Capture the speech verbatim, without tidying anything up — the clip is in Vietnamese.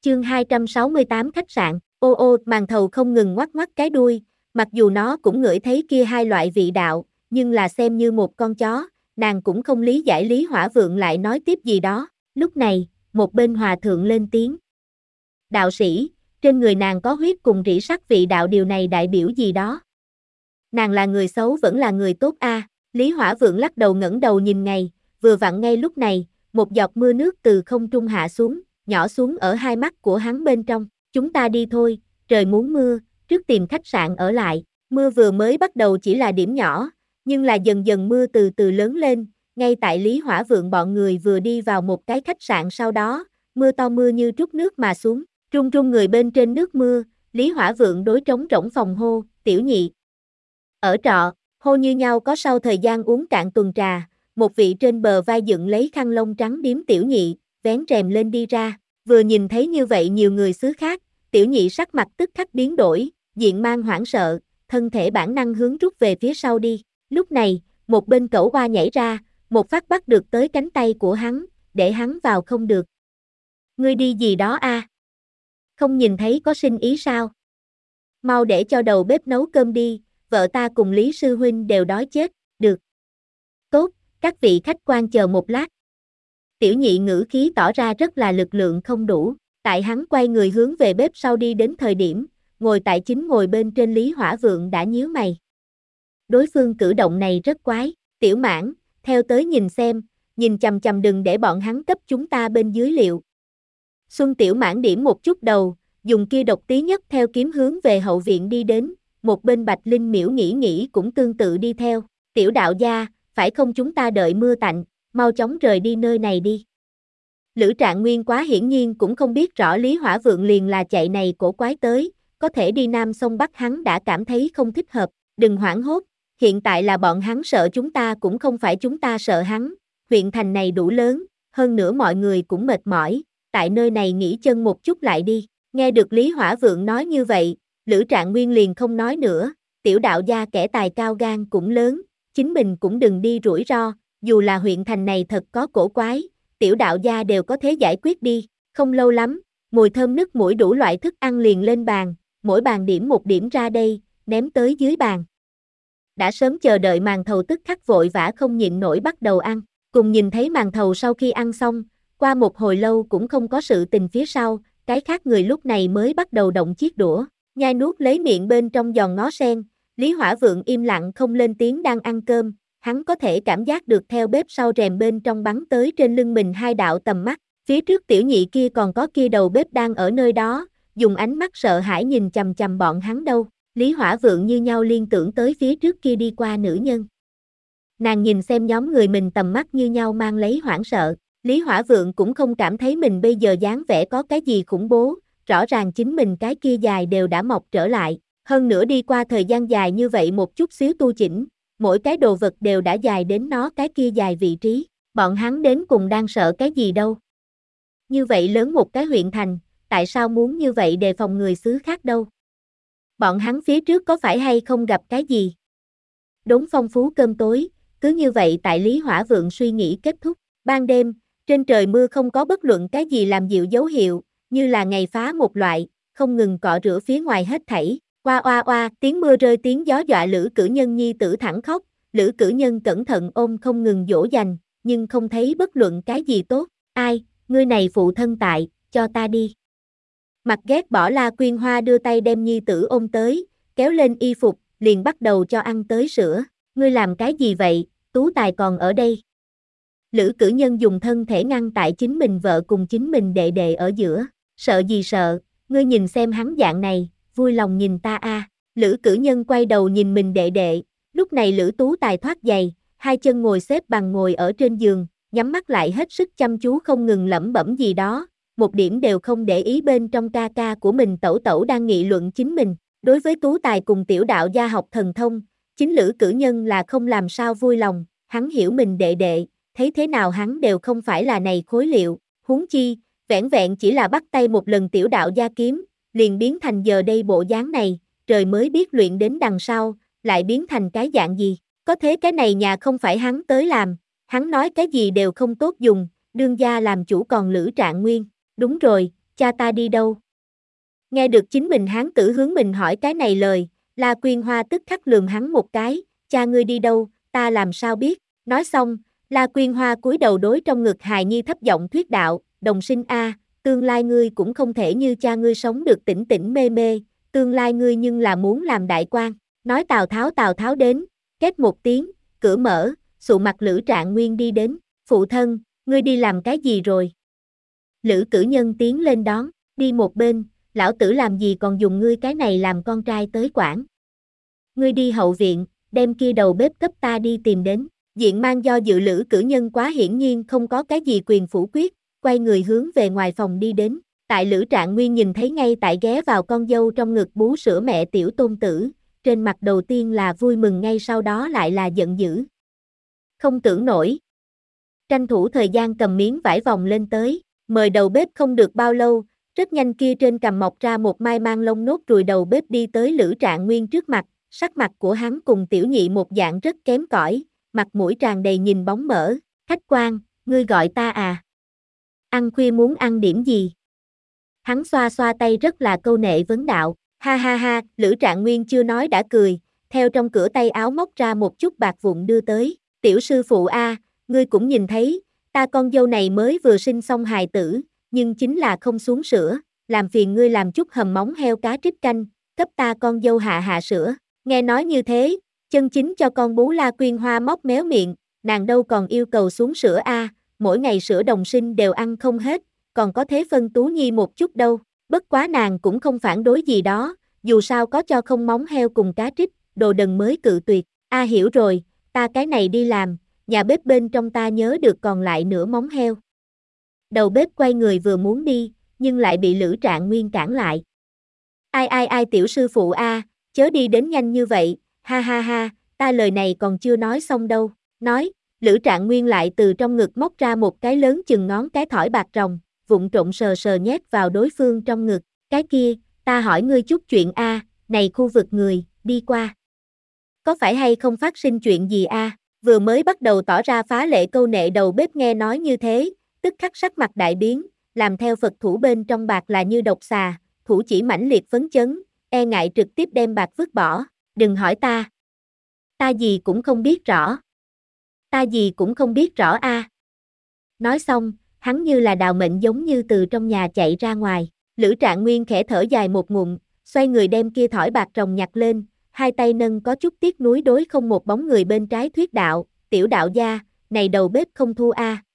Chương hai trăm sáu mươi tám khách sạn, ô ô, màn thầu không ngừng ngoắc ngoắc cái đuôi, mặc dù nó cũng ngửi thấy kia hai loại vị đạo, nhưng là xem như một con chó, nàng cũng không lý giải Lý Hỏa Vượng lại nói tiếp gì đó. Lúc này, một bên hòa thượng lên tiếng. Đạo sĩ, trên người nàng có huyết cùng rỉ sắt vị đạo, điều này đại biểu gì đó? Nàng là người xấu vẫn là người tốt a? À? Lý Hỏa Vượng lắc đầu ngẩng đầu nhìn ngày, vừa vặn ngay lúc này, một giọt mưa nước từ không trung hạ xuống, nhỏ xuống ở hai mắt của hắn bên trong. Chúng ta đi thôi, trời muốn mưa, trước tìm khách sạn ở lại. Mưa vừa mới bắt đầu chỉ là điểm nhỏ, nhưng là dần dần mưa từ từ lớn lên, ngay tại Lý Hỏa Vượng bọn người vừa đi vào một cái khách sạn sau đó, mưa to mưa như trút nước mà xuống, run run người bên trên nước mưa, Lý Hỏa Vượng đối trống rỗng phòng hô, tiểu nhị. Ở trọ, hô như nhau có sau thời gian uống cạn tuần trà, một vị trên bờ vai dựng lấy khăn lông trắng điếm tiểu nhị, vén rèm lên đi ra, vừa nhìn thấy như vậy nhiều người xứ khác, tiểu nhị sắc mặt tức khắc biến đổi, diện mang hoảng sợ, thân thể bản năng hướng rút về phía sau đi, lúc này, một bên cẩu hoa nhảy ra, một phát bắt được tới cánh tay của hắn, để hắn vào không được. Ngươi đi gì đó a? À? Không nhìn thấy có sinh ý sao? Mau để cho đầu bếp nấu cơm đi, vợ ta cùng Lý sư huynh đều đói chết, được. Tốt, các vị khách quan chờ một lát. Tiểu nhị ngữ khí tỏ ra rất là lực lượng không đủ, tại hắn quay người hướng về bếp sau đi đến thời điểm, ngồi tại chính ngồi bên trên Lý Hỏa Vượng đã nhíu mày. Đối phương cử động này rất quái, Tiểu Mãn, theo tới nhìn xem, nhìn chằm chằm đừng để bọn hắn cấp chúng ta bên dưới liệu. Xuân Tiểu Mãn điểm một chút đầu, dùng kia độc tí nhất theo kiếm hướng về hậu viện đi đến, một bên Bạch Linh miễu nghĩ nghĩ cũng tương tự đi theo, Tiểu đạo gia, phải không chúng ta đợi mưa tạnh, mau chóng rời đi nơi này đi. Lữ Trạng Nguyên quá hiển nhiên cũng không biết rõ Lý Hỏa Vượng liền là chạy này cổ quái tới, có thể đi Nam sông Bắc hắn đã cảm thấy không thích hợp, đừng hoảng hốt, hiện tại là bọn hắn sợ chúng ta cũng không phải chúng ta sợ hắn, huyện thành này đủ lớn, hơn nữa mọi người cũng mệt mỏi, tại nơi này nghỉ chân một chút lại đi. Nghe được Lý Hỏa Vượng nói như vậy, Lữ Trạng Nguyên liền không nói nữa, Tiểu đạo gia kẻ tài cao gan cũng lớn, chính mình cũng đừng đi rủi ro, dù là huyện thành này thật có cổ quái, Tiểu đạo gia đều có thể giải quyết đi, không lâu lắm, mùi thơm nức mũi đủ loại thức ăn liền lên bàn, mỗi bàn điểm một điểm ra đây, ném tới dưới bàn. Đã sớm chờ đợi màn thầu tức khắc vội vã không nhịn nổi bắt đầu ăn, cùng nhìn thấy màn thầu sau khi ăn xong, qua một hồi lâu cũng không có sự tình phía sau, cái khác người lúc này mới bắt đầu động chiếc đũa, nhai nuốt lấy miệng bên trong giòn ngó sen, Lý Hỏa Vượng im lặng không lên tiếng đang ăn cơm, hắn có thể cảm giác được theo bếp sau rèm bên trong bắn tới trên lưng mình hai đạo tầm mắt, phía trước tiểu nhị kia còn có kia đầu bếp đang ở nơi đó, dùng ánh mắt sợ hãi nhìn chằm chằm bọn hắn đâu, Lý Hỏa Vượng như nhau liên tưởng tới phía trước kia đi qua nữ nhân. Nàng nhìn xem nhóm người mình tầm mắt như nhau mang lấy hoảng sợ, Lý Hỏa Vượng cũng không cảm thấy mình bây giờ dáng vẻ có cái gì khủng bố, rõ ràng chính mình cái kia dài đều đã mọc trở lại, hơn nữa đi qua thời gian dài như vậy một chút xíu tu chỉnh, mỗi cái đồ vật đều đã dài đến nó cái kia dài vị trí, bọn hắn đến cùng đang sợ cái gì đâu. Như vậy lớn một cái huyện thành, tại sao muốn như vậy đề phòng người xứ khác đâu? Bọn hắn phía trước có phải hay không gặp cái gì? Đốn phong phú cơm tối, cứ như vậy tại Lý Hỏa Vượng suy nghĩ kết thúc, ban đêm, trên trời mưa không có bất luận cái gì làm dịu dấu hiệu, như là ngày phá một loại, không ngừng cọ rửa phía ngoài hết thảy. Oa oa oa, tiếng mưa rơi tiếng gió dọa Lữ Cử Nhân nhi tử thẳng khóc, Lữ Cử Nhân cẩn thận ôm không ngừng dỗ dành, nhưng không thấy bất luận cái gì tốt. Ai, ngươi này phụ thân tại, cho ta đi. Mặt ghét bỏ La Quyên Hoa đưa tay đem nhi tử ôm tới, kéo lên y phục, liền bắt đầu cho ăn tới sữa. Ngươi làm cái gì vậy, Tú Tài còn ở đây. Lữ Cử Nhân dùng thân thể ngăn tại chính mình vợ cùng chính mình đệ đệ ở giữa, sợ gì sợ, ngươi nhìn xem hắn dạng này, vui lòng nhìn ta a. À. Lữ Cử Nhân quay đầu nhìn mình đệ đệ, lúc này Lữ Tú Tài thoát giày, hai chân ngồi xếp bằng ngồi ở trên giường, nhắm mắt lại hết sức chăm chú không ngừng lẩm bẩm gì đó, một điểm đều không để ý bên trong ca ca của mình tẩu tẩu đang nghị luận chính mình. Đối với Tú Tài cùng Tiểu đạo gia học thần thông, chính Lữ Cử Nhân là không làm sao vui lòng, hắn hiểu mình đệ đệ, thấy thế nào hắn đều không phải là này khối liệu, huống chi, vẻn vẹn chỉ là bắt tay một lần Tiểu đạo gia kiếm, liền biến thành giờ đây bộ dáng này, trời mới biết luyện đến đằng sau, lại biến thành cái dạng gì, có thế cái này nhà không phải hắn tới làm, hắn nói cái gì đều không tốt dùng, đương gia làm chủ còn Lữ Trạng Nguyên, đúng rồi, cha ta đi đâu? Nghe được chính mình hán tử hướng mình hỏi cái này lời, La Quyên Hoa tức khắc lườm hắn một cái, cha ngươi đi đâu, ta làm sao biết, nói xong, La Quyên Hoa cúi đầu đối trong ngực hài nhi thấp giọng thuyết đạo, đồng sinh a, tương lai ngươi cũng không thể như cha ngươi sống được tỉnh tỉnh mê mê, tương lai ngươi nhưng là muốn làm đại quan, nói Tào Tháo Tào Tháo đến, két một tiếng, cửa mở, sụ mặt Lữ Trạng Nguyên đi đến, phụ thân, ngươi đi làm cái gì rồi? Lữ Cử Nhân tiến lên đón, đi một bên, lão tử làm gì còn dùng ngươi cái này làm con trai tới quản. Ngươi đi hậu viện, đem kia đầu bếp cấp ta đi tìm đến, diện mang do dự Lữ Cử Nhân quá hiển nhiên không có cái gì quyền phủ quyết, quay người hướng về ngoài phòng đi đến, tại Lữ Trạng Nguyên nhìn thấy ngay tại ghé vào con dâu trong ngực bú sữa mẹ tiểu tôn tử, trên mặt đầu tiên là vui mừng ngay sau đó lại là giận dữ. Không tưởng nổi. Tranh thủ thời gian cầm miếng vải vòng lên tới, mời đầu bếp không được bao lâu, rất nhanh kia trên cằm mọc ra một mai mang lông nốt ruồi đầu bếp đi tới Lữ Trạng Nguyên trước mặt, sắc mặt của hắn cùng tiểu nhị một dạng rất kém cỏi, mặt mũi tràn đầy nhìn bóng mỡ, khách quan, ngươi gọi ta à? Ăn khuya muốn ăn điểm gì? Hắn xoa xoa tay rất là câu nệ vấn đạo, ha ha ha, Lữ Trạng Nguyên chưa nói đã cười, theo trong cửa tay áo móc ra một chút bạc vụn đưa tới, tiểu sư phụ a, ngươi cũng nhìn thấy, ta con dâu này mới vừa sinh xong hài tử, nhưng chính là không xuống sữa, làm phiền ngươi làm chút hầm móng heo cá trích canh, cấp ta con dâu hạ hạ sữa, nghe nói như thế, chân chính cho con bú La Quyên Hoa móc méo miệng, nàng đâu còn yêu cầu xuống sữa a, mỗi ngày sữa đồng sinh đều ăn không hết, còn có thế phân Tú Nhi một chút đâu, bất quá nàng cũng không phản đối gì đó, dù sao có cho không móng heo cùng cá trích, đồ đần mới cự tuyệt, a hiểu rồi, ta cái này đi làm, nhà bếp bên trong ta nhớ được còn lại nửa móng heo. Đầu bếp quay người vừa muốn đi, nhưng lại bị Lữ Trạng Nguyên cản lại. Ai ai ai tiểu sư phụ a, chớ đi đến nhanh như vậy, ha ha ha, ta lời này còn chưa nói xong đâu, nói, Lữ Trạng Nguyên lại từ trong ngực móc ra một cái lớn chừng ngón cái thỏi bạc ròng, vụng trộn sờ sờ nhét vào đối phương trong ngực, cái kia, ta hỏi ngươi chút chuyện a, này khu vực người, đi qua. Có phải hay không phát sinh chuyện gì a? Vừa mới bắt đầu tỏ ra phá lệ câu nệ đầu bếp nghe nói như thế, tức khắc sắc mặt đại biến, làm theo Phật thủ bên trong bạc là như độc xà, thủ chỉ mãnh liệt phấn chấn, e ngại trực tiếp đem bạc vứt bỏ, đừng hỏi ta. Ta gì cũng không biết rõ. Ta gì cũng không biết rõ a. Nói xong, hắn như là đào mệnh giống như từ trong nhà chạy ra ngoài, Lữ Trạng Nguyên khẽ thở dài một ngụm, xoay người đem kia thỏi bạc ròng nhặt lên, hai tay nâng có chút tiếc nuối đối không một bóng người bên trái thuyết đạo, tiểu đạo gia, này đầu bếp không thua a.